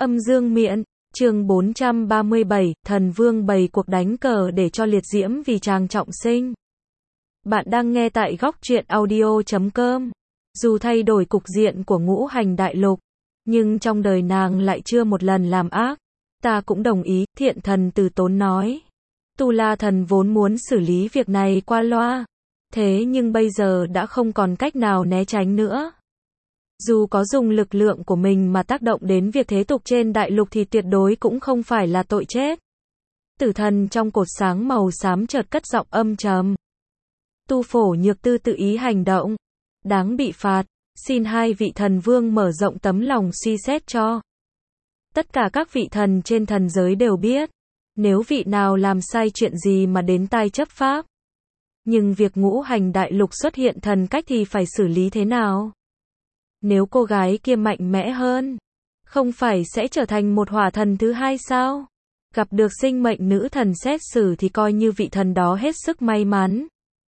Âm dương miện, chương 437, thần vương bày cuộc đánh cờ để cho liệt diễm vì chàng trọng sinh. Bạn đang nghe tại góc truyện audio.com. Dù thay đổi cục diện của ngũ hành đại lục, nhưng trong đời nàng lại chưa một lần làm ác. Ta cũng đồng ý, thiện thần từ tốn nói. Tu La thần vốn muốn xử lý việc này qua loa. Thế nhưng bây giờ đã không còn cách nào né tránh nữa. Dù có dùng lực lượng của mình mà tác động đến việc thế tục trên đại lục thì tuyệt đối cũng không phải là tội chết. Tử thần trong cột sáng màu xám chợt cất giọng âm trầm. Tu Phổ Nhược Tư tự ý hành động, đáng bị phạt, xin hai vị thần vương mở rộng tấm lòng suy xét cho. Tất cả các vị thần trên thần giới đều biết, nếu vị nào làm sai chuyện gì mà đến tai chấp pháp. Nhưng việc ngũ hành đại lục xuất hiện thần cách thì phải xử lý thế nào? Nếu cô gái kia mạnh mẽ hơn, không phải sẽ trở thành một hỏa thần thứ hai sao? Gặp được sinh mệnh nữ thần xét xử thì coi như vị thần đó hết sức may mắn.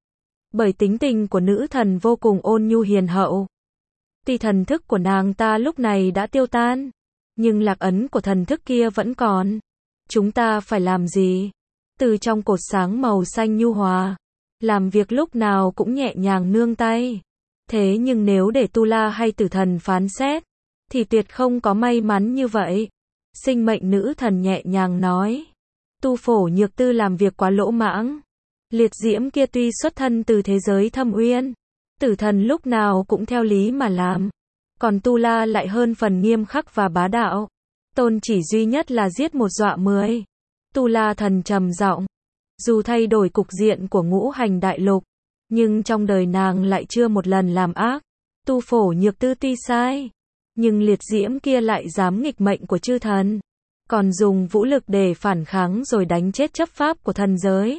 Bởi tính tình của nữ thần vô cùng ôn nhu hiền hậu. Tuy thần thức của nàng ta lúc này đã tiêu tan, nhưng lạc ấn của thần thức kia vẫn còn. Chúng ta phải làm gì? Từ trong cột sáng màu xanh nhu hòa, làm việc lúc nào cũng nhẹ nhàng nương tay. Thế nhưng nếu để Tu La hay tử thần phán xét, thì tuyệt không có may mắn như vậy. Sinh mệnh nữ thần nhẹ nhàng nói. Tu Phổ Nhược Tư làm việc quá lỗ mãng. Liệt diễm kia tuy xuất thân từ thế giới thâm uyên, tử thần lúc nào cũng theo lý mà làm. Còn Tu La lại hơn phần nghiêm khắc và bá đạo. Tôn chỉ duy nhất là giết một dọa 10. Tu La thần trầm giọng. Dù thay đổi cục diện của ngũ hành đại lục, nhưng trong đời nàng lại chưa một lần làm ác. Tu Phổ Nhược Tư tuy sai, nhưng liệt diễm kia lại dám nghịch mệnh của chư thần, còn dùng vũ lực để phản kháng rồi đánh chết chấp pháp của thần giới.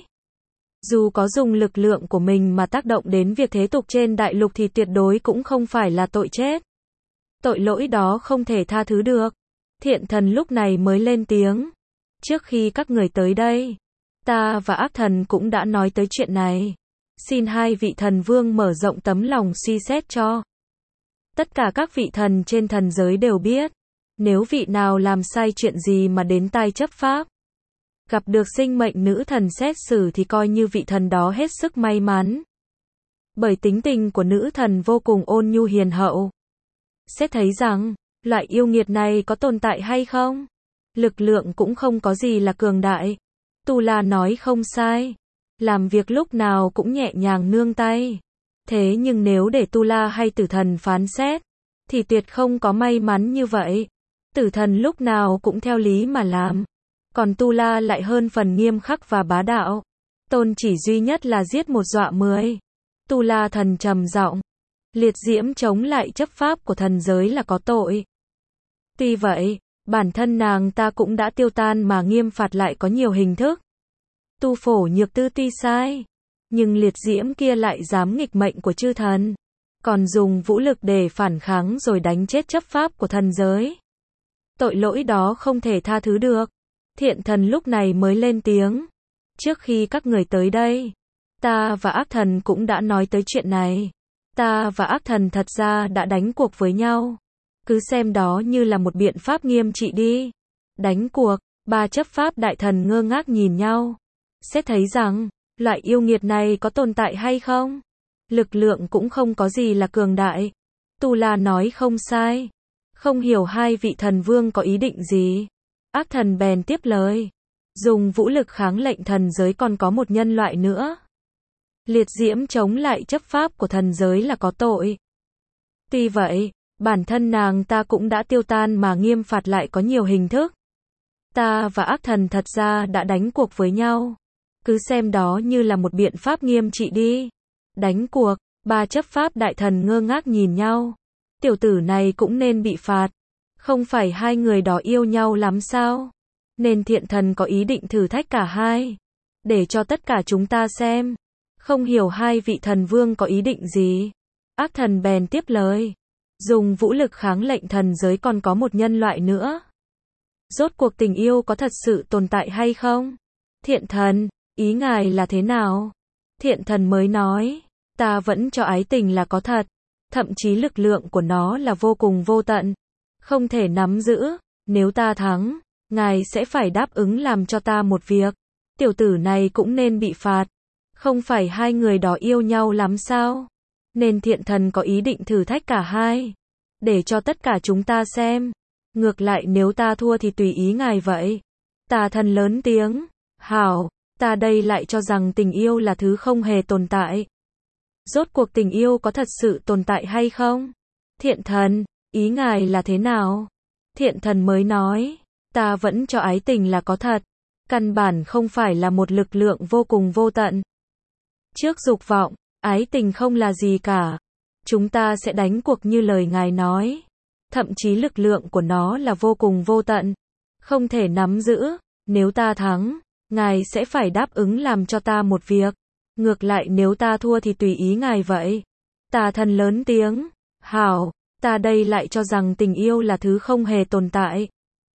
Dù có dùng lực lượng của mình mà tác động đến việc thế tục trên đại lục thì tuyệt đối cũng không phải là tội chết. Tội lỗi đó không thể tha thứ được. Thiện thần lúc này mới lên tiếng. Trước khi các người tới đây, ta và ác thần cũng đã nói tới chuyện này. Xin hai vị thần vương mở rộng tấm lòng suy xét cho. Tất cả các vị thần trên thần giới đều biết, nếu vị nào làm sai chuyện gì mà đến tai chấp pháp, gặp được sinh mệnh nữ thần xét xử thì coi như vị thần đó hết sức may mắn. Bởi tính tình của nữ thần vô cùng ôn nhu hiền hậu. Sẽ thấy rằng, loại yêu nghiệt này có tồn tại hay không? Lực lượng cũng không có gì là cường đại. Tu La nói không sai. Làm việc lúc nào cũng nhẹ nhàng nương tay. Thế nhưng nếu để Tu La hay tử thần phán xét, thì tuyệt không có may mắn như vậy. Tử thần lúc nào cũng theo lý mà làm. Còn Tu La lại hơn phần nghiêm khắc và bá đạo. Tôn chỉ duy nhất là giết một dọa 10. Tu La thần trầm giọng. Liệt diễm chống lại chấp pháp của thần giới là có tội. Tuy vậy, bản thân nàng ta cũng đã tiêu tan mà nghiêm phạt lại có nhiều hình thức. Tu Phổ Nhược Tư tuy sai, nhưng liệt diễm kia lại dám nghịch mệnh của chư thần, còn dùng vũ lực để phản kháng rồi đánh chết chấp pháp của thần giới. Tội lỗi đó không thể tha thứ được. Thiện thần lúc này mới lên tiếng. Trước khi các người tới đây, ta và ác thần cũng đã nói tới chuyện này. Ta và ác thần thật ra đã đánh cuộc với nhau. Cứ xem đó như là một biện pháp nghiêm trị đi. Đánh cuộc, ba chấp pháp đại thần ngơ ngác nhìn nhau. Sẽ thấy rằng, loại yêu nghiệt này có tồn tại hay không? Lực lượng cũng không có gì là cường đại. Tu La nói không sai. Không hiểu hai vị thần vương có ý định gì. Ác thần bèn tiếp lời. Dùng vũ lực kháng lệnh thần giới còn có một nhân loại nữa. Liệt diễm chống lại chấp pháp của thần giới là có tội. Tuy vậy, bản thân nàng ta cũng đã tiêu tan mà nghiêm phạt lại có nhiều hình thức. Ta và ác thần thật ra đã đánh cuộc với nhau. Cứ xem đó như là một biện pháp nghiêm trị đi. Đánh cuộc, ba chấp pháp đại thần ngơ ngác nhìn nhau. Tiểu tử này cũng nên bị phạt. Không phải hai người đó yêu nhau lắm sao? Nên thiện thần có ý định thử thách cả hai. Để cho tất cả chúng ta xem. Không hiểu hai vị thần vương có ý định gì. Ác thần bèn tiếp lời. Dùng vũ lực kháng lệnh thần giới còn có một nhân loại nữa. Rốt cuộc tình yêu có thật sự tồn tại hay không? Thiện thần, ý ngài là thế nào? Thiện thần mới nói. Ta vẫn cho ái tình là có thật. Thậm chí lực lượng của nó là vô cùng vô tận. Không thể nắm giữ. nếu ta thắng, ngài sẽ phải đáp ứng làm cho ta một việc. Tiểu tử này cũng nên bị phạt. Không phải hai người đó yêu nhau lắm sao? Nên thiện thần có ý định thử thách cả hai. Để cho tất cả chúng ta xem. Ngược lại nếu ta thua thì tùy ý ngài vậy. Tà thần lớn tiếng. Hảo, ta đây lại cho rằng tình yêu là thứ không hề tồn tại. Rốt cuộc tình yêu có thật sự tồn tại hay không? Thiện thần, ý ngài là thế nào? Thiện thần mới nói, ta vẫn cho ái tình là có thật. Căn bản không phải là một lực lượng vô cùng vô tận. Trước dục vọng, ái tình không là gì cả. Chúng ta sẽ đánh cuộc như lời ngài nói. Thậm chí lực lượng của nó là vô cùng vô tận. Không thể nắm giữ. Nếu ta thắng, ngài sẽ phải đáp ứng làm cho ta một việc. Ngược lại nếu ta thua thì tùy ý ngài vậy. Tà thần lớn tiếng. Hảo, ta đây lại cho rằng tình yêu là thứ không hề tồn tại.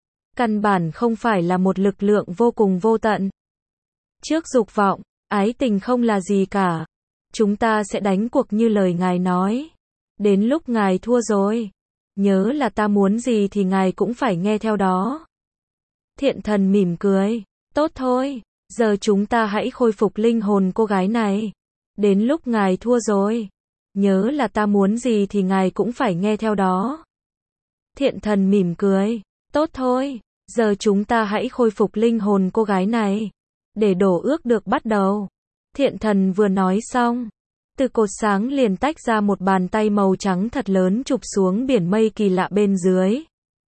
Căn bản không phải là một lực lượng vô cùng vô tận. Trước dục vọng, ái tình không là gì cả. Chúng ta sẽ đánh cuộc như lời ngài nói. Đến lúc ngài thua rồi. Nhớ là ta muốn gì thì ngài cũng phải nghe theo đó. Thiện thần mỉm cười. Tốt thôi, giờ chúng ta hãy khôi phục linh hồn cô gái này. Đến lúc ngài thua rồi. Nhớ là ta muốn gì thì ngài cũng phải nghe theo đó. Thiện thần mỉm cười. Tốt thôi, giờ chúng ta hãy khôi phục linh hồn cô gái này. Để đổ ước được bắt đầu. Thiện thần vừa nói xong. Từ cột sáng liền tách ra một bàn tay màu trắng thật lớn chụp xuống biển mây kỳ lạ bên dưới.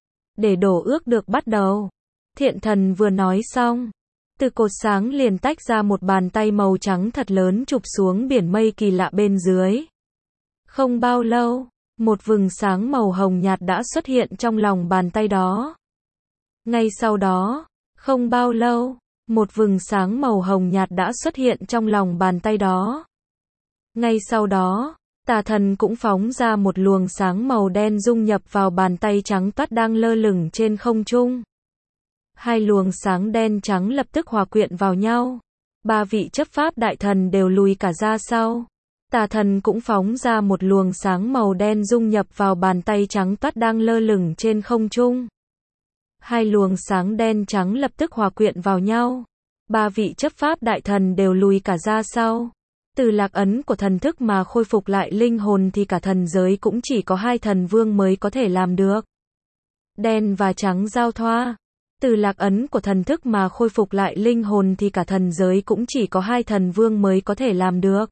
Để đổ ước được bắt đầu. Thiện thần vừa nói xong. Từ cột sáng liền tách ra một bàn tay màu trắng thật lớn chụp xuống biển mây kỳ lạ bên dưới. Không bao lâu, một vầng sáng màu hồng nhạt đã xuất hiện trong lòng bàn tay đó. Ngay sau đó, không bao lâu, một vầng sáng màu hồng nhạt đã xuất hiện trong lòng bàn tay đó. Ngay sau đó, tà thần cũng phóng ra một luồng sáng màu đen dung nhập vào bàn tay trắng toát đang lơ lửng trên không trung. Hai luồng sáng đen trắng lập tức hòa quyện vào nhau. Ba vị chấp pháp đại thần đều lùi cả ra sau. Tà thần cũng phóng ra một luồng sáng màu đen dung nhập vào bàn tay trắng toát đang lơ lửng trên không trung. Hai luồng sáng đen trắng lập tức hòa quyện vào nhau. Ba vị chấp pháp đại thần đều lùi cả ra sau. Từ lạc ấn của thần thức mà khôi phục lại linh hồn thì cả thần giới cũng chỉ có hai thần vương mới có thể làm được. Đen và trắng giao thoa. Từ lạc ấn của thần thức mà khôi phục lại linh hồn thì cả thần giới cũng chỉ có hai thần vương mới có thể làm được.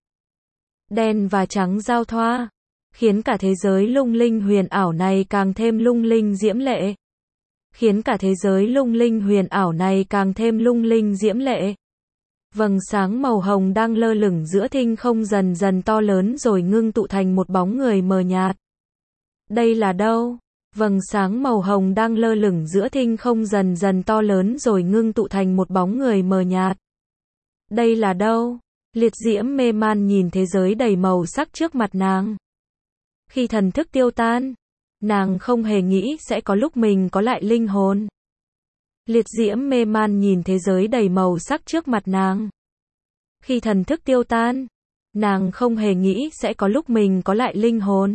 Đen và trắng giao thoa. Khiến cả thế giới lung linh huyền ảo này càng thêm lung linh diễm lệ. Khiến cả thế giới lung linh huyền ảo này càng thêm lung linh diễm lệ. Vầng sáng màu hồng đang lơ lửng giữa thinh không dần dần to lớn rồi ngưng tụ thành một bóng người mờ nhạt. Đây là đâu? Vầng sáng màu hồng đang lơ lửng giữa thinh không dần dần to lớn rồi ngưng tụ thành một bóng người mờ nhạt. Đây là đâu? Liệt diễm mê man nhìn thế giới đầy màu sắc trước mặt nàng. Khi thần thức tiêu tan, nàng không hề nghĩ sẽ có lúc mình có lại linh hồn. Liệt diễm mê man nhìn thế giới đầy màu sắc trước mặt nàng. Khi thần thức tiêu tan, nàng không hề nghĩ sẽ có lúc mình có lại linh hồn.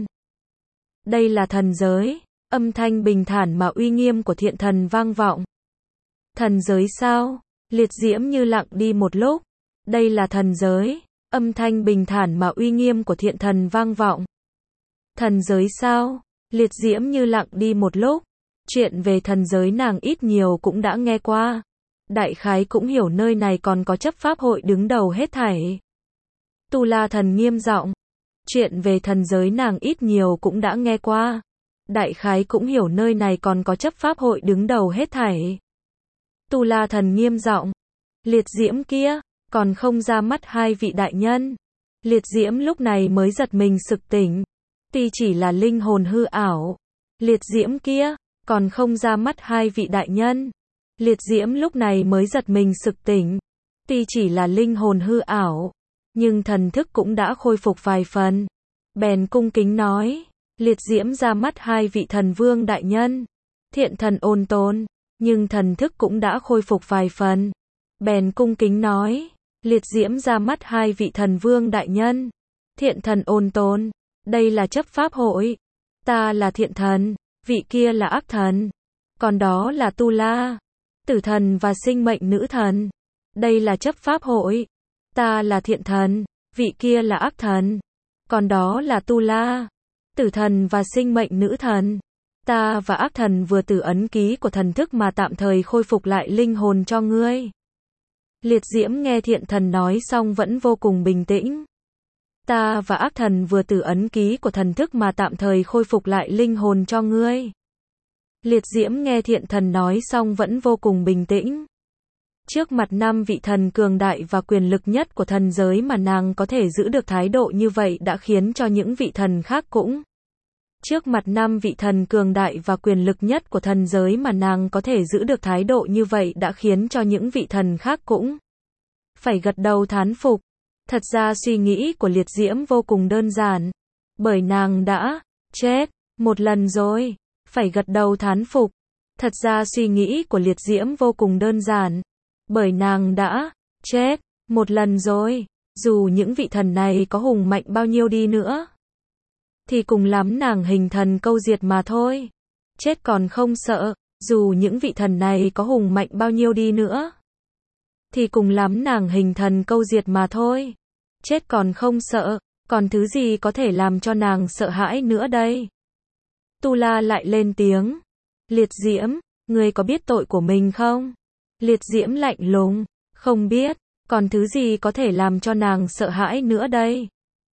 Đây là thần giới, âm thanh bình thản mà uy nghiêm của thiện thần vang vọng. Thần giới sao? Liệt diễm như lặng đi một lúc. Đây là thần giới, âm thanh bình thản mà uy nghiêm của thiện thần vang vọng. Thần giới sao? Liệt diễm như lặng đi một lúc. Chuyện về thần giới nàng ít nhiều cũng đã nghe qua. Đại khái cũng hiểu nơi này còn có chấp pháp hội đứng đầu hết thảy. Tu La thần nghiêm giọng. Chuyện về thần giới nàng ít nhiều cũng đã nghe qua. Đại khái cũng hiểu nơi này còn có chấp pháp hội đứng đầu hết thảy. Tu La thần nghiêm giọng. Liệt diễm kia, còn không ra mắt hai vị đại nhân. Liệt diễm lúc này mới giật mình sực tỉnh. Tuy chỉ là linh hồn hư ảo. Liệt diễm kia, còn không ra mắt hai vị đại nhân. Liệt diễm lúc này mới giật mình sực tỉnh. Tuy chỉ là linh hồn hư ảo, nhưng thần thức cũng đã khôi phục vài phần. Bèn cung kính nói, liệt diễm ra mắt hai vị thần vương đại nhân. Thiện thần ôn tồn, nhưng thần thức cũng đã khôi phục vài phần. Bèn cung kính nói, liệt diễm ra mắt hai vị thần vương đại nhân. Thiện thần ôn tồn, đây là chấp pháp hội. Ta là thiện thần, vị kia là ác thần. Còn đó là Tu La, tử thần và sinh mệnh nữ thần. Đây là chấp pháp hội. Ta là thiện thần, vị kia là ác thần. Còn đó là Tu La, tử thần và sinh mệnh nữ thần. Ta và ác thần vừa từ ấn ký của thần thức mà tạm thời khôi phục lại linh hồn cho ngươi. Liệt diễm nghe thiện thần nói xong vẫn vô cùng bình tĩnh. Ta và ác thần vừa từ ấn ký của thần thức mà tạm thời khôi phục lại linh hồn cho ngươi. Liệt diễm nghe thiện thần nói xong vẫn vô cùng bình tĩnh. Trước mặt 5 vị thần cường đại và quyền lực nhất của thần giới mà nàng có thể giữ được thái độ như vậy đã khiến cho những vị thần khác cũng. Trước mặt 5 vị thần cường đại và quyền lực nhất của thần giới mà nàng có thể giữ được thái độ như vậy đã khiến cho những vị thần khác cũng phải gật đầu thán phục. Thật ra suy nghĩ của liệt diễm vô cùng đơn giản. Bởi nàng đã chết một lần rồi. Phải gật đầu thán phục. Thật ra suy nghĩ của liệt diễm vô cùng đơn giản. Bởi nàng đã chết một lần rồi. Dù những vị thần này có hùng mạnh bao nhiêu đi nữa, thì cùng lắm nàng hình thần câu diệt mà thôi. Chết còn không sợ. Dù những vị thần này có hùng mạnh bao nhiêu đi nữa, thì cùng lắm nàng hình thần câu diệt mà thôi. Chết còn không sợ. Còn thứ gì có thể làm cho nàng sợ hãi nữa đây? Tu La lại lên tiếng. Liệt diễm, ngươi có biết tội của mình không? Liệt diễm lạnh lùng. Không biết. Còn thứ gì có thể làm cho nàng sợ hãi nữa đây?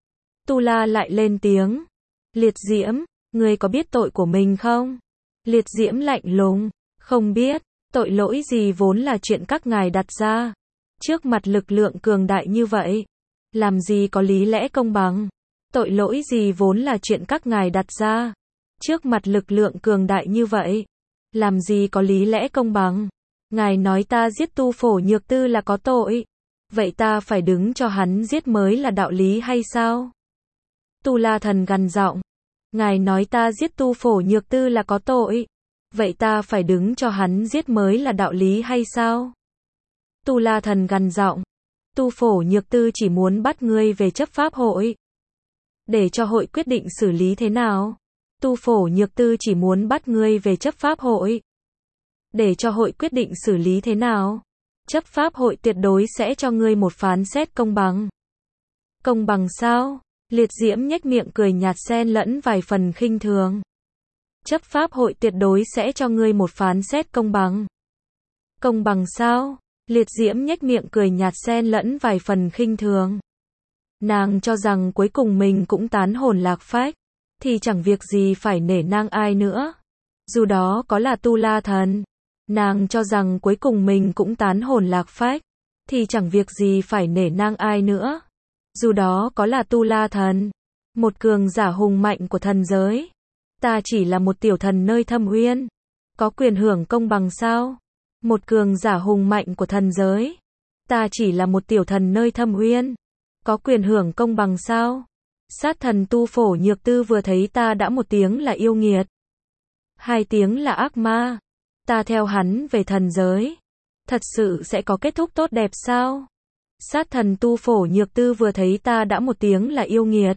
Tu La lại lên tiếng. Liệt diễm, ngươi có biết tội của mình không? Liệt diễm lạnh lùng. Không biết. Tội lỗi gì vốn là chuyện các ngài đặt ra. Trước mặt lực lượng cường đại như vậy, làm gì có lý lẽ công bằng. Tội lỗi gì vốn là chuyện các ngài đặt ra. Trước mặt lực lượng cường đại như vậy, làm gì có lý lẽ công bằng. Ngài nói ta giết Tu Phổ Nhược Tư là có tội. Vậy ta phải đứng cho hắn giết mới là đạo lý hay sao? Tu La thần gằn giọng. Ngài nói ta giết Tu Phổ Nhược Tư là có tội. Vậy ta phải đứng cho hắn giết mới là đạo lý hay sao? Tu La thần gằn giọng. Tu Phổ Nhược Tư chỉ muốn bắt ngươi về chấp pháp hội, để cho hội quyết định xử lý thế nào. Tu Phổ Nhược Tư chỉ muốn bắt ngươi về chấp pháp hội, để cho hội quyết định xử lý thế nào. Chấp pháp hội tuyệt đối sẽ cho ngươi một phán xét công bằng. Công bằng sao? Liệt diễm nhếch miệng cười nhạt xen lẫn vài phần khinh thường. Chấp pháp hội tuyệt đối sẽ cho ngươi một phán xét công bằng. Công bằng sao? Liệt diễm nhếch miệng cười nhạt xen lẫn vài phần khinh thường. Nàng cho rằng cuối cùng mình cũng tán hồn lạc phách, thì chẳng việc gì phải nể nang ai nữa. Dù đó có là Tu La thần. Nàng cho rằng cuối cùng mình cũng tán hồn lạc phách, thì chẳng việc gì phải nể nang ai nữa. Dù đó có là Tu La thần, một cường giả hùng mạnh của thần giới. Ta chỉ là một tiểu thần nơi thâm uyên, có quyền hưởng công bằng sao? Một cường giả hùng mạnh của thần giới. Ta chỉ là một tiểu thần nơi thâm uyên, có quyền hưởng công bằng sao? Sát thần Tu Phổ Nhược Tư vừa thấy ta đã một tiếng là yêu nghiệt, 2 tiếng là ác ma. Ta theo hắn về thần giới, thật sự sẽ có kết thúc tốt đẹp sao? Sát thần Tu Phổ Nhược Tư vừa thấy ta đã một tiếng là yêu nghiệt,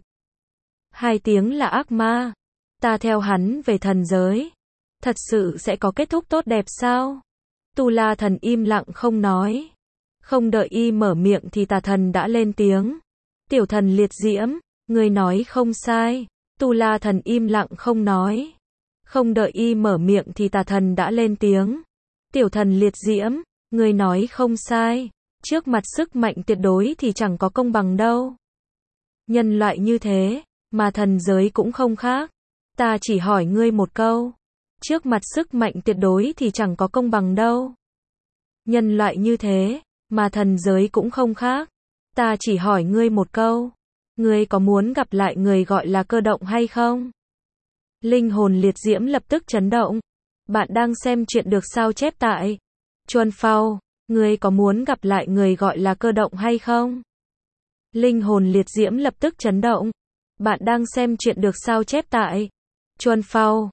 2 tiếng là ác ma. Ta theo hắn về thần giới, thật sự sẽ có kết thúc tốt đẹp sao? Tu La thần im lặng không nói. Không đợi y mở miệng thì tà thần đã lên tiếng. Tiểu thần liệt diễm, ngươi nói không sai. Tu La thần im lặng không nói. Không đợi y mở miệng thì tà thần đã lên tiếng. Tiểu thần liệt diễm, ngươi nói không sai. Trước mặt sức mạnh tuyệt đối thì chẳng có công bằng đâu. Nhân loại như thế, mà thần giới cũng không khác. Ta chỉ hỏi ngươi một câu. Trước mặt sức mạnh tuyệt đối thì chẳng có công bằng đâu. Nhân loại như thế, mà thần giới cũng không khác. Ta chỉ hỏi ngươi một câu. Ngươi có muốn gặp lại người gọi là Cơ Động hay không? Linh hồn liệt diễm lập tức chấn động. Bạn đang xem chuyện được sao chép tại Chuan Phao. Ngươi có muốn gặp lại người gọi là Cơ Động hay không? Linh hồn liệt diễm lập tức chấn động. Bạn đang xem chuyện được sao chép tại Chuan Phao.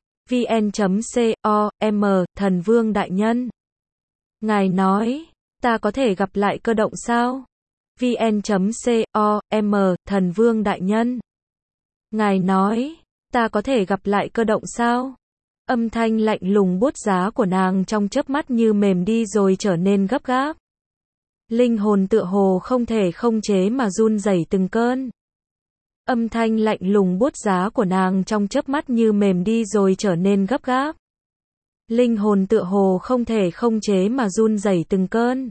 vn.com, thần vương đại nhân. Ngài nói, ta có thể gặp lại Cơ Động sao? vn.com, thần vương đại nhân. Ngài nói, ta có thể gặp lại Cơ Động sao? Âm thanh lạnh lùng buốt giá của nàng trong chớp mắt như mềm đi rồi trở nên gấp gáp. Linh hồn tựa hồ không thể không chế mà run rẩy từng cơn. Âm thanh lạnh lùng buốt giá của nàng trong chớp mắt như mềm đi rồi trở nên gấp gáp. Linh hồn tựa hồ không thể không chế mà run rẩy từng cơn.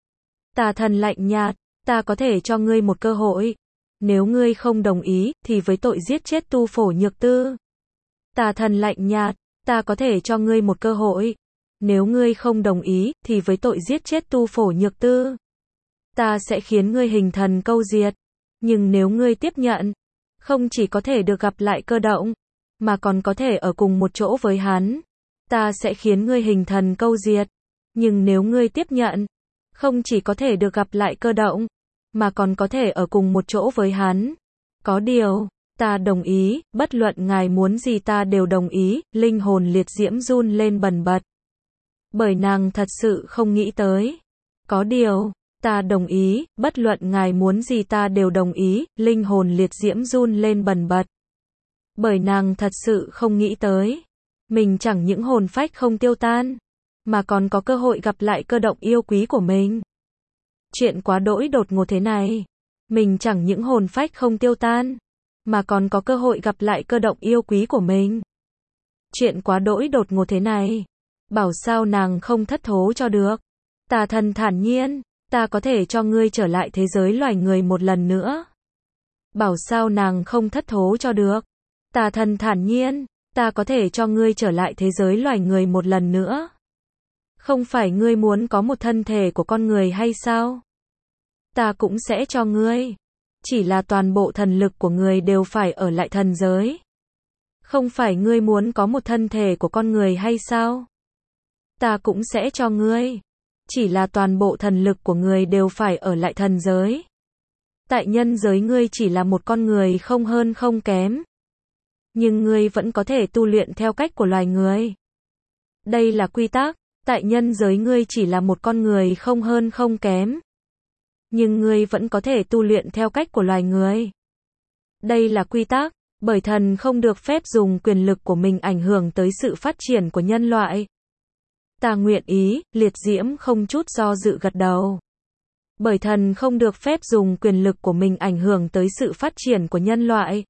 Tà thần lạnh nhạt, ta có thể cho ngươi một cơ hội. Nếu ngươi không đồng ý, thì với tội giết chết Tu Phổ Nhược Tư. Tà thần lạnh nhạt, ta có thể cho ngươi một cơ hội. Nếu ngươi không đồng ý, thì với tội giết chết Tu Phổ Nhược Tư, ta sẽ khiến ngươi hình thần câu diệt. Nhưng nếu ngươi tiếp nhận, không chỉ có thể được gặp lại Cơ Động, mà còn có thể ở cùng một chỗ với hắn. Ta sẽ khiến ngươi hình thần câu diệt. Nhưng nếu ngươi tiếp nhận, không chỉ có thể được gặp lại Cơ Động, mà còn có thể ở cùng một chỗ với hắn. Có điều, ta đồng ý, bất luận ngài muốn gì ta đều đồng ý, linh hồn liệt diễm run lên bần bật. Bởi nàng thật sự không nghĩ tới. Có điều, ta đồng ý, bất luận ngài muốn gì ta đều đồng ý, linh hồn liệt diễm run lên bần bật. Bởi nàng thật sự không nghĩ tới. Mình chẳng những hồn phách không tiêu tan, mà còn có cơ hội gặp lại Cơ Động yêu quý của mình. Chuyện quá đỗi đột ngột thế này. Mình chẳng những hồn phách không tiêu tan, mà còn có cơ hội gặp lại Cơ Động yêu quý của mình. Chuyện quá đỗi đột ngột thế này. Bảo sao nàng không thất thố cho được. Tà thần thản nhiên, ta có thể cho ngươi trở lại thế giới loài người một lần nữa. Bảo sao nàng không thất thố cho được. Tà thần thản nhiên, ta có thể cho ngươi trở lại thế giới loài người một lần nữa. Không phải ngươi muốn có một thân thể của con người hay sao? Ta cũng sẽ cho ngươi. Chỉ là toàn bộ thần lực của ngươi đều phải ở lại thần giới. Không phải ngươi muốn có một thân thể của con người hay sao? Ta cũng sẽ cho ngươi. Chỉ là toàn bộ thần lực của ngươi đều phải ở lại thần giới. Tại nhân giới ngươi chỉ là một con người không hơn không kém. Nhưng ngươi vẫn có thể tu luyện theo cách của loài người. Đây là quy tắc. Tại nhân giới ngươi chỉ là một con người không hơn không kém. Nhưng ngươi vẫn có thể tu luyện theo cách của loài người. Đây là quy tắc. Bởi thần không được phép dùng quyền lực của mình ảnh hưởng tới sự phát triển của nhân loại. Ta nguyện ý, liệt diễm không chút do dự gật đầu. Bởi thần không được phép dùng quyền lực của mình ảnh hưởng tới sự phát triển của nhân loại.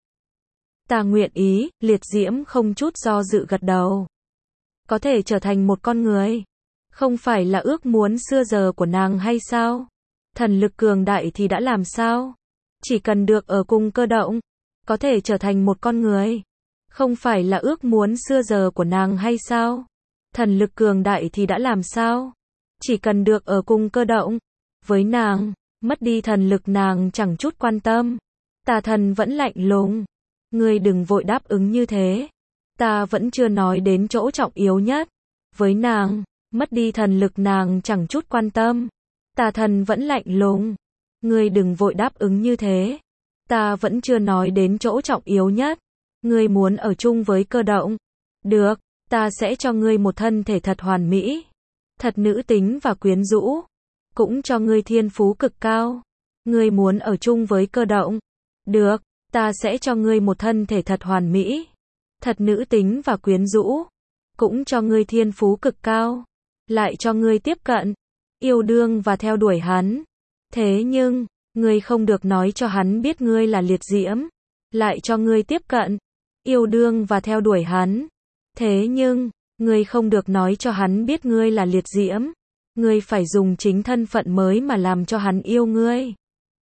Ta nguyện ý, liệt diễm không chút do dự gật đầu. Có thể trở thành một con người. Không phải là ước muốn xưa giờ của nàng hay sao? Thần lực cường đại thì đã làm sao? Chỉ cần được ở cùng Cơ Động. Có thể trở thành một con người. Không phải là ước muốn xưa giờ của nàng hay sao? Thần lực cường đại thì đã làm sao? Chỉ cần được ở cùng Cơ Động. Với nàng, mất đi thần lực nàng chẳng chút quan tâm. Tà thần vẫn lạnh lùng. Ngươi đừng vội đáp ứng như thế. Ta vẫn chưa nói đến chỗ trọng yếu nhất. Với nàng, mất đi thần lực nàng chẳng chút quan tâm. Tà thần vẫn lạnh lùng. Ngươi đừng vội đáp ứng như thế. Ta vẫn chưa nói đến chỗ trọng yếu nhất. Ngươi muốn ở chung với Cơ Động. Được, ta sẽ cho ngươi một thân thể thật hoàn mỹ. Thật nữ tính và quyến rũ. Cũng cho ngươi thiên phú cực cao. Ngươi muốn ở chung với Cơ Động. Được, ta sẽ cho ngươi một thân thể thật hoàn mỹ. Thật nữ tính và quyến rũ. Cũng cho ngươi thiên phú cực cao. Lại cho ngươi tiếp cận, yêu đương và theo đuổi hắn. Thế nhưng, ngươi không được nói cho hắn biết ngươi là liệt diễm. Lại cho ngươi tiếp cận, yêu đương và theo đuổi hắn. Thế nhưng, ngươi không được nói cho hắn biết ngươi là liệt diễm. Ngươi phải dùng chính thân phận mới mà làm cho hắn yêu ngươi.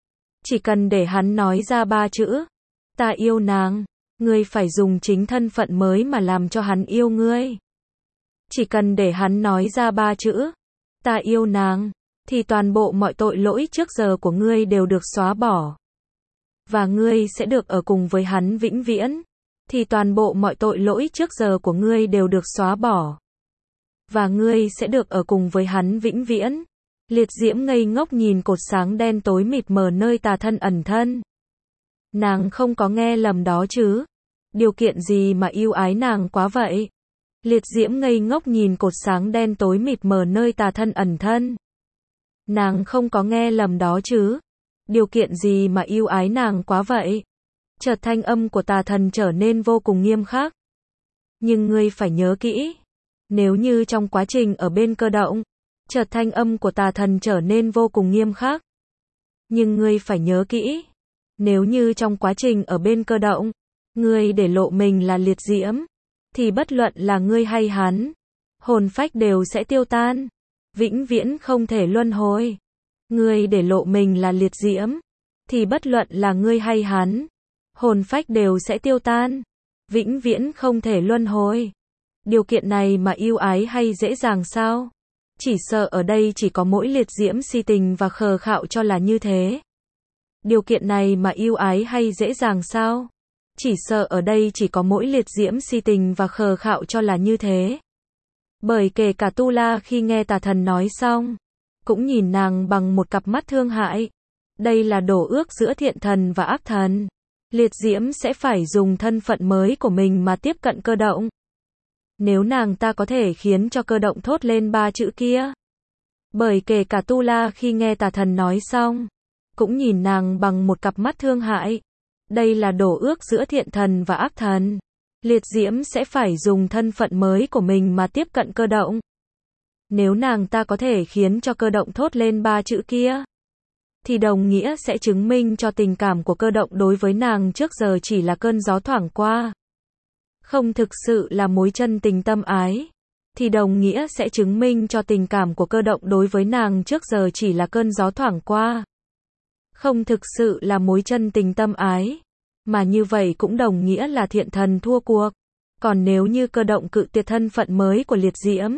Chỉ cần để hắn nói ra 3 chữ. Ta yêu nàng. Ngươi phải dùng chính thân phận mới mà làm cho hắn yêu ngươi. Chỉ cần để hắn nói ra 3 chữ. Ta yêu nàng. Thì toàn bộ mọi tội lỗi trước giờ của ngươi đều được xóa bỏ. Và ngươi sẽ được ở cùng với hắn vĩnh viễn. Thì toàn bộ mọi tội lỗi trước giờ của ngươi đều được xóa bỏ. Và ngươi sẽ được ở cùng với hắn vĩnh viễn. Liệt diễm ngây ngốc nhìn cột sáng đen tối mịt mờ nơi tà thân ẩn thân. Nàng không có nghe lầm đó chứ. Điều kiện gì mà yêu ái nàng quá vậy? Liệt diễm ngây ngốc nhìn cột sáng đen tối mịt mờ nơi tà thân ẩn thân. Nàng không có nghe lầm đó chứ. Điều kiện gì mà yêu ái nàng quá vậy? Chợt thanh âm của tà thần trở nên vô cùng nghiêm khắc. Nhưng ngươi phải nhớ kỹ. Nếu như trong quá trình ở bên cơ động, chợt thanh âm của tà thần trở nên vô cùng nghiêm khắc. Nhưng ngươi phải nhớ kỹ. Nếu như trong quá trình ở bên cơ động, ngươi để lộ mình là liệt diễm, thì bất luận là ngươi hay hắn, hồn phách đều sẽ tiêu tan, vĩnh viễn không thể luân hồi. Ngươi để lộ mình là liệt diễm, thì bất luận là ngươi hay hắn, hồn phách đều sẽ tiêu tan, vĩnh viễn không thể luân hồi. Điều kiện này mà ưu ái hay dễ dàng sao? Chỉ sợ ở đây chỉ có mỗi liệt diễm si tình và khờ khạo cho là như thế. Điều kiện này mà ưu ái hay dễ dàng sao? Chỉ sợ ở đây chỉ có mỗi liệt diễm si tình và khờ khạo cho là như thế. Bởi kể cả Tu La khi nghe tà thần nói xong, cũng nhìn nàng bằng một cặp mắt thương hại. Đây là đổ ước giữa thiện thần và ác thần. Liệt diễm sẽ phải dùng thân phận mới của mình mà tiếp cận cơ động. Nếu nàng ta có thể khiến cho cơ động thốt lên 3 chữ kia. Bởi kể cả Tu La khi nghe tà thần nói xong, cũng nhìn nàng bằng một cặp mắt thương hại. Đây là đổ ước giữa thiện thần và ác thần. Liệt diễm sẽ phải dùng thân phận mới của mình mà tiếp cận cơ động. Nếu nàng ta có thể khiến cho cơ động thốt lên 3 chữ kia, thì đồng nghĩa sẽ chứng minh cho tình cảm của cơ động đối với nàng trước giờ chỉ là cơn gió thoảng qua. Không thực sự là mối chân tình tâm ái. Thì đồng nghĩa sẽ chứng minh cho tình cảm của cơ động đối với nàng trước giờ chỉ là cơn gió thoảng qua. Không thực sự là mối chân tình tâm ái. Mà như vậy cũng đồng nghĩa là thiện thần thua cuộc. Còn nếu như cơ động cự tuyệt thân phận mới của liệt diễm,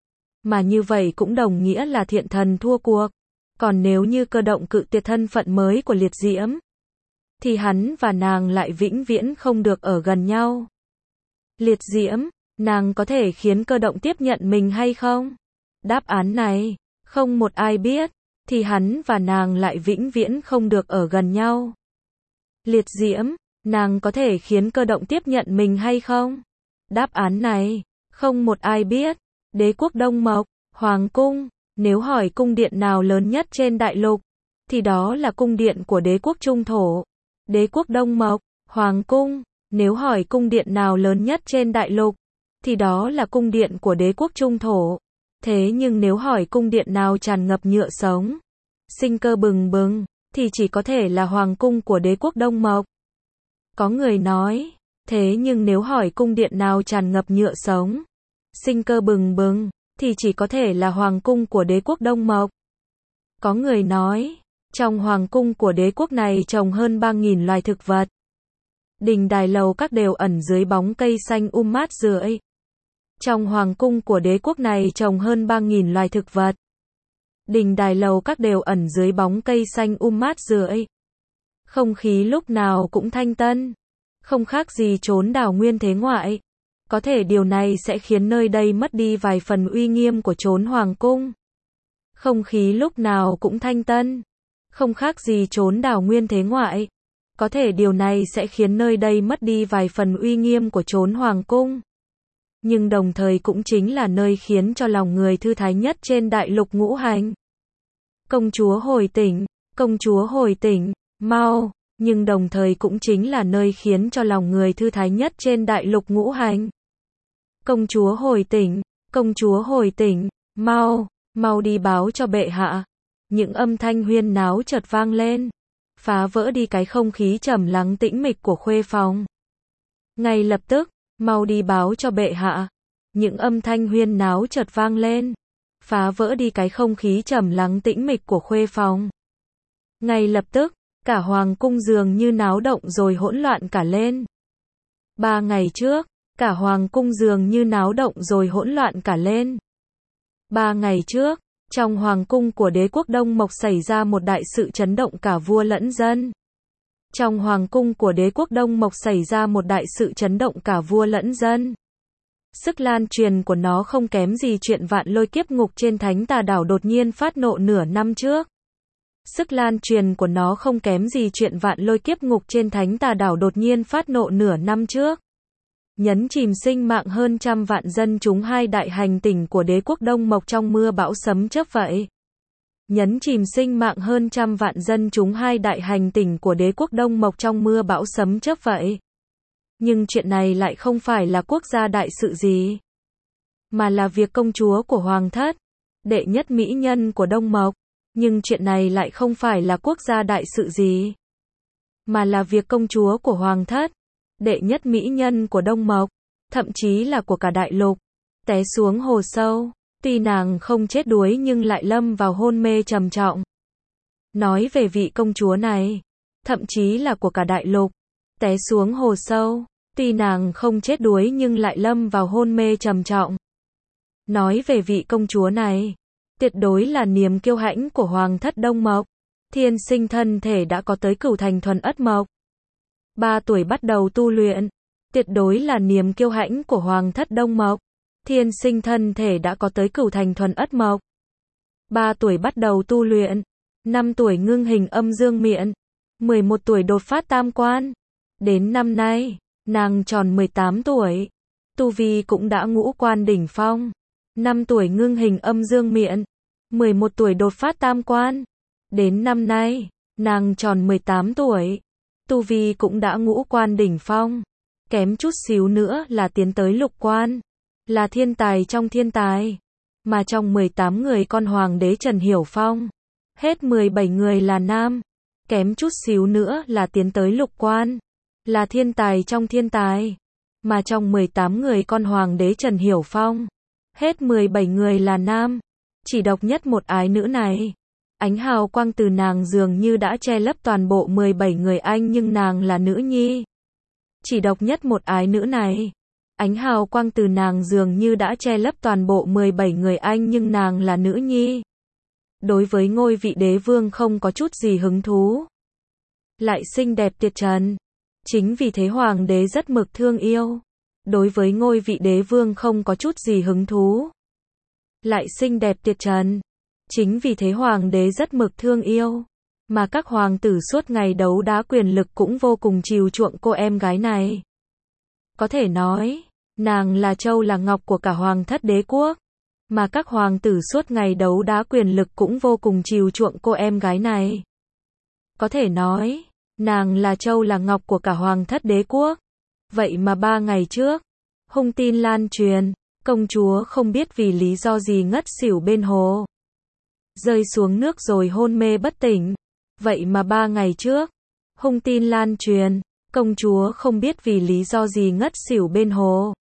mà như vậy cũng đồng nghĩa là thiện thần thua cuộc. Còn nếu như cơ động cự tuyệt thân phận mới của liệt diễm, thì hắn và nàng lại vĩnh viễn không được ở gần nhau. Liệt diễm, nàng có thể khiến cơ động tiếp nhận mình hay không? Đáp án này, không một ai biết, thì hắn và nàng lại vĩnh viễn không được ở gần nhau. Liệt diễm, nàng có thể khiến cơ động tiếp nhận mình hay không? Đáp án này, không một ai biết. Đế quốc Đông Mộc, Hoàng cung, nếu hỏi cung điện nào lớn nhất trên đại lục, thì đó là cung điện của đế quốc Trung Thổ. Đế quốc Đông Mộc, Hoàng cung, nếu hỏi cung điện nào lớn nhất trên đại lục, thì đó là cung điện của đế quốc Trung Thổ. Thế nhưng nếu hỏi cung điện nào tràn ngập nhựa sống, sinh cơ bừng bừng, thì chỉ có thể là Hoàng cung của đế quốc Đông Mộc. Có người nói, thế nhưng nếu hỏi cung điện nào tràn ngập nhựa sống, sinh cơ bừng bừng, thì chỉ có thể là Hoàng cung của đế quốc Đông Mộc. Có người nói, trong Hoàng cung của đế quốc này trồng hơn 3.000 loài thực vật. Đình đài lầu các đều ẩn dưới bóng cây xanh mát rượi. Trong Hoàng cung của đế quốc này trồng hơn 3.000 loài thực vật. Đình đài lầu các đều ẩn dưới bóng cây xanh mát rượi. Không khí lúc nào cũng thanh tân, không khác gì chốn đảo nguyên thế ngoại. Có thể điều này sẽ khiến nơi đây mất đi vài phần uy nghiêm của chốn hoàng cung. Không khí lúc nào cũng thanh tân, không khác gì chốn đảo nguyên thế ngoại. Có thể điều này sẽ khiến nơi đây mất đi vài phần uy nghiêm của chốn hoàng cung. Nhưng đồng thời cũng chính là nơi khiến cho lòng người thư thái nhất trên đại lục ngũ hành. Công chúa hồi tỉnh, công chúa hồi tỉnh, mau. Nhưng đồng thời cũng chính là nơi khiến cho lòng người thư thái nhất trên đại lục ngũ hành. Công chúa hồi tỉnh, công chúa hồi tỉnh, mau, mau đi báo cho bệ hạ. Những âm thanh huyên náo chợt vang lên, phá vỡ đi cái không khí trầm lắng tĩnh mịch của khuê phòng. Ngay lập tức, mau đi báo cho bệ hạ. Những âm thanh huyên náo chợt vang lên, phá vỡ đi cái không khí trầm lắng tĩnh mịch của khuê phòng. Ngay lập tức, cả hoàng cung dường như náo động rồi hỗn loạn cả lên. 3 ngày trước, cả hoàng cung dường như náo động rồi hỗn loạn cả lên. 3 ngày trước, trong hoàng cung của đế quốc Đông Mộc xảy ra một đại sự chấn động cả vua lẫn dân. Trong hoàng cung của đế quốc Đông Mộc xảy ra một đại sự chấn động cả vua lẫn dân. Sức lan truyền của nó không kém gì chuyện vạn lôi kiếp ngục trên thánh tà đảo đột nhiên phát nộ nửa năm trước. Sức lan truyền của nó không kém gì chuyện vạn lôi kiếp ngục trên thánh tà đảo đột nhiên phát nộ nửa năm trước. Nhấn chìm sinh mạng hơn 100 vạn dân chúng hai đại hành tinh của đế quốc Đông Mộc trong mưa bão sấm chớp vậy. Nhấn chìm sinh mạng hơn 100 vạn dân chúng hai đại hành tinh của đế quốc Đông Mộc trong mưa bão sấm chớp vậy. Nhưng chuyện này lại không phải là quốc gia đại sự gì, mà là việc công chúa của Hoàng thất, đệ nhất mỹ nhân của Đông Mộc. Nhưng chuyện này lại không phải là quốc gia đại sự gì, mà là việc công chúa của Hoàng thất, đệ nhất mỹ nhân của Đông Mộc, thậm chí là của cả đại lục, té xuống hồ sâu. Tuy nàng không chết đuối nhưng lại lâm vào hôn mê trầm trọng. Nói về vị công chúa này, thậm chí là của cả đại lục, té xuống hồ sâu. Tuy nàng không chết đuối nhưng lại lâm vào hôn mê trầm trọng. Nói về vị công chúa này, tuyệt đối là niềm kiêu hãnh của Hoàng thất Đông Mộc. Thiên sinh thân thể đã có tới cửu thành thuần ất mộc. 3 tuổi bắt đầu tu luyện. Tuyệt đối là niềm kiêu hãnh của Hoàng thất Đông Mộc. Thiên sinh thân thể đã có tới cửu thành thuần ất mộc. 3 tuổi bắt đầu tu luyện. 5 tuổi ngưng hình âm dương miện. 11 tuổi đột phát tam quan. Đến năm nay, nàng tròn 18 tuổi. Tu vi cũng đã ngũ quan đỉnh phong. 5 tuổi ngưng hình âm dương miện. 11 tuổi đột phát tam quan. Đến năm nay, nàng tròn 18 tuổi. Tu vi cũng đã ngũ quan đỉnh phong. Kém chút xíu nữa là tiến tới lục quan. Là thiên tài trong thiên tài. Mà trong 18 người con Hoàng đế Trần Hiểu Phong, hết 17 người là nam. Kém chút xíu nữa là tiến tới lục quan. Là thiên tài trong thiên tài. Mà trong 18 người con Hoàng đế Trần Hiểu Phong, hết 17 người là nam. Chỉ độc nhất một ái nữ này. Ánh hào quang từ nàng dường như đã che lấp toàn bộ 17 người anh nhưng nàng là nữ nhi. Chỉ độc nhất một ái nữ này. Ánh hào quang từ nàng dường như đã che lấp toàn bộ 17 người anh nhưng nàng là nữ nhi. Đối với ngôi vị đế vương không có chút gì hứng thú. Lại xinh đẹp tuyệt trần. Chính vì thế Hoàng đế rất mực thương yêu. Đối với ngôi vị đế vương không có chút gì hứng thú. Lại xinh đẹp tuyệt trần. Chính vì thế Hoàng đế rất mực thương yêu. Mà các hoàng tử suốt ngày đấu đá quyền lực cũng vô cùng chiều chuộng cô em gái này. Có thể nói, nàng là châu là ngọc của cả hoàng thất đế quốc. Mà các hoàng tử suốt ngày đấu đá quyền lực cũng vô cùng chiều chuộng cô em gái này. Có thể nói, nàng là châu là ngọc của cả hoàng thất đế quốc. Vậy mà 3 ngày trước, hung tin lan truyền, công chúa không biết vì lý do gì ngất xỉu bên hồ. Rơi xuống nước rồi hôn mê bất tỉnh. Vậy mà 3 ngày trước, hung tin lan truyền, công chúa không biết vì lý do gì ngất xỉu bên hồ.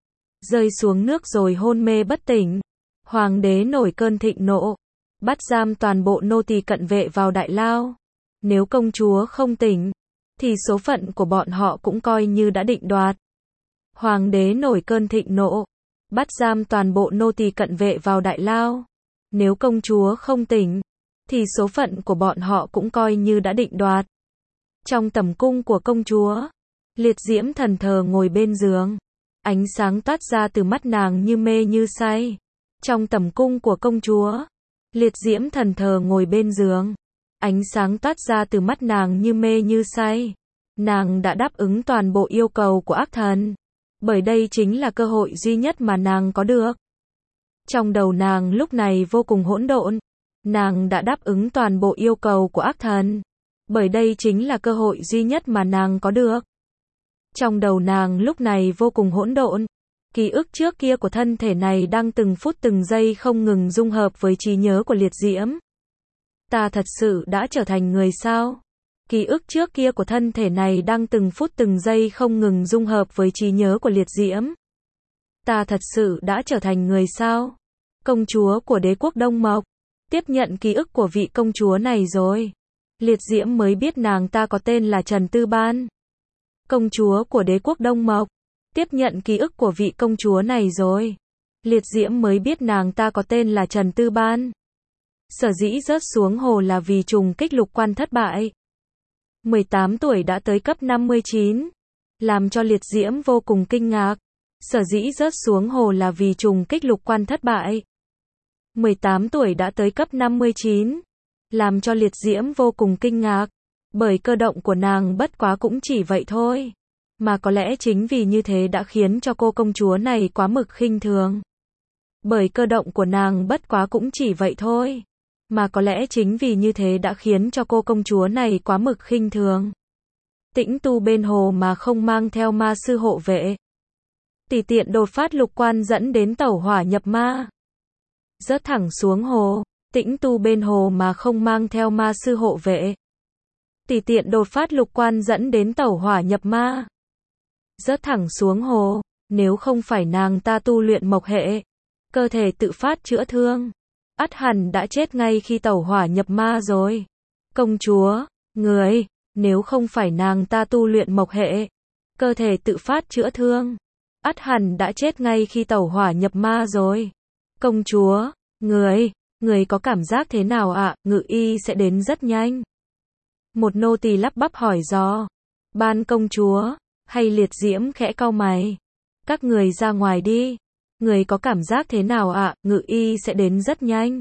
Rơi xuống nước rồi hôn mê bất tỉnh. Hoàng đế nổi cơn thịnh nộ, bắt giam toàn bộ nô tỳ cận vệ vào đại lao. Nếu công chúa không tỉnh, thì số phận của bọn họ cũng coi như đã định đoạt. Hoàng đế nổi cơn thịnh nộ, bắt giam toàn bộ nô tỳ cận vệ vào đại lao. Nếu công chúa không tỉnh, thì số phận của bọn họ cũng coi như đã định đoạt. Trong tầm cung của công chúa, liệt diễm thần thờ ngồi bên giường. Ánh sáng toát ra từ mắt nàng như mê như say. Trong tầm cung của công chúa, liệt diễm thần thờ ngồi bên giường. Ánh sáng toát ra từ mắt nàng như mê như say. Nàng đã đáp ứng toàn bộ yêu cầu của ác thần. Bởi đây chính là cơ hội duy nhất mà nàng có được. Trong đầu nàng lúc này vô cùng hỗn độn. Nàng đã đáp ứng toàn bộ yêu cầu của ác thần. Bởi đây chính là cơ hội duy nhất mà nàng có được. Trong đầu nàng lúc này vô cùng hỗn độn. Ký ức trước kia của thân thể này đang từng phút từng giây không ngừng dung hợp với trí nhớ của liệt diễm. Ta thật sự đã trở thành người sao? Ký ức trước kia của thân thể này đang từng phút từng giây không ngừng dung hợp với trí nhớ của liệt diễm. Ta thật sự đã trở thành người sao? Công chúa của đế quốc Đông Mộc tiếp nhận ký ức của vị công chúa này rồi. Liệt diễm mới biết nàng ta có tên là Trần Tư Ban. Công chúa của đế quốc Đông Mộc tiếp nhận ký ức của vị công chúa này rồi. Liệt diễm mới biết nàng ta có tên là Trần Tư Ban. Sở dĩ rớt xuống hồ là vì trùng kích lục quan thất bại. 18 tuổi đã tới cấp 59. Làm cho liệt diễm vô cùng kinh ngạc. Sở dĩ rớt xuống hồ là vì trùng kích lục quan thất bại. 18 tuổi đã tới cấp 59. Làm cho liệt diễm vô cùng kinh ngạc. Bởi cơ động của nàng bất quá cũng chỉ vậy thôi. Mà có lẽ chính vì như thế đã khiến cho cô công chúa này quá mực khinh thường. Bởi cơ động của nàng bất quá cũng chỉ vậy thôi. Mà có lẽ chính vì như thế đã khiến cho cô công chúa này quá mực khinh thường. tĩnh tu bên hồ mà không mang theo ma sư hộ vệ. Tùy tiện đột phát lục quan dẫn đến tẩu hỏa nhập ma. Rớt thẳng xuống hồ, tĩnh tu bên hồ mà không mang theo ma sư hộ vệ. Tùy tiện đột phát lục quan dẫn đến tẩu hỏa nhập ma. Rớt thẳng xuống hồ, nếu không phải nàng ta tu luyện mộc hệ, cơ thể tự phát chữa thương, ắt hẳn đã chết ngay khi tẩu hỏa nhập ma rồi. Công chúa, người, nếu không phải nàng ta tu luyện mộc hệ, cơ thể tự phát chữa thương, ắt hẳn đã chết ngay khi tẩu hỏa nhập ma rồi. Công chúa, người có cảm giác thế nào ạ? Ngự y sẽ đến rất nhanh. Một nô tỳ lắp bắp hỏi dò. Ban công chúa, hay liệt diễm khẽ cau mày. Các người ra ngoài đi. Người có cảm giác thế nào ạ? Ngự y sẽ đến rất nhanh.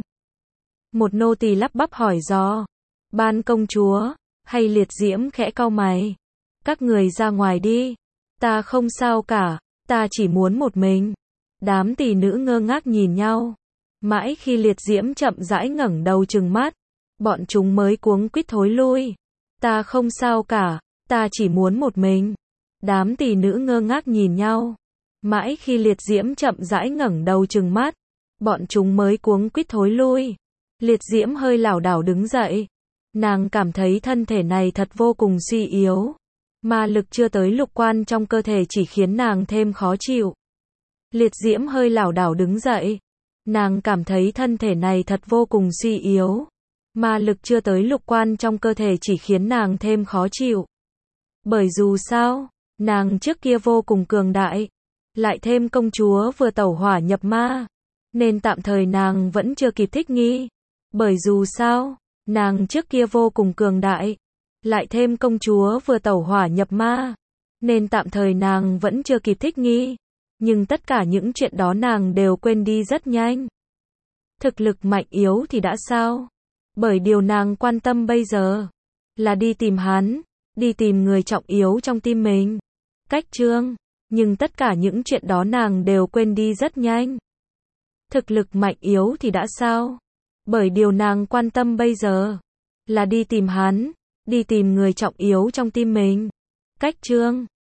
Một nô tỳ lắp bắp hỏi dò. Ban công chúa, hay liệt diễm khẽ cau mày. Các người ra ngoài đi. Ta không sao cả, ta chỉ muốn một mình. Đám tỷ nữ ngơ ngác nhìn nhau. Mãi khi liệt diễm chậm rãi ngẩng đầu trừng mắt, bọn chúng mới cuống quýt thối lui. Ta không sao cả, ta chỉ muốn một mình. Đám tỷ nữ ngơ ngác nhìn nhau. Mãi khi liệt diễm chậm rãi ngẩng đầu trừng mắt, bọn chúng mới cuống quýt thối lui. Liệt diễm hơi lảo đảo đứng dậy. Nàng cảm thấy thân thể này thật vô cùng suy yếu. Ma lực chưa tới lục quan trong cơ thể chỉ khiến nàng thêm khó chịu. Liệt diễm hơi lảo đảo đứng dậy. Nàng cảm thấy thân thể này thật vô cùng suy yếu. Ma lực chưa tới lục quan trong cơ thể chỉ khiến nàng thêm khó chịu. Bởi dù sao, nàng trước kia vô cùng cường đại. Lại thêm công chúa vừa tẩu hỏa nhập ma. Nên tạm thời nàng vẫn chưa kịp thích nghi. Bởi dù sao, nàng trước kia vô cùng cường đại. Lại thêm công chúa vừa tẩu hỏa nhập ma. Nên tạm thời nàng vẫn chưa kịp thích nghi. Nhưng tất cả những chuyện đó nàng đều quên đi rất nhanh. Thực lực mạnh yếu thì đã sao? Bởi điều nàng quan tâm bây giờ là đi tìm hắn, đi tìm người trọng yếu trong tim mình. Cách chương. Nhưng tất cả những chuyện đó nàng đều quên đi rất nhanh. Thực lực mạnh yếu thì đã sao? Bởi điều nàng quan tâm bây giờ là đi tìm hắn, đi tìm người trọng yếu trong tim mình. Cách chương.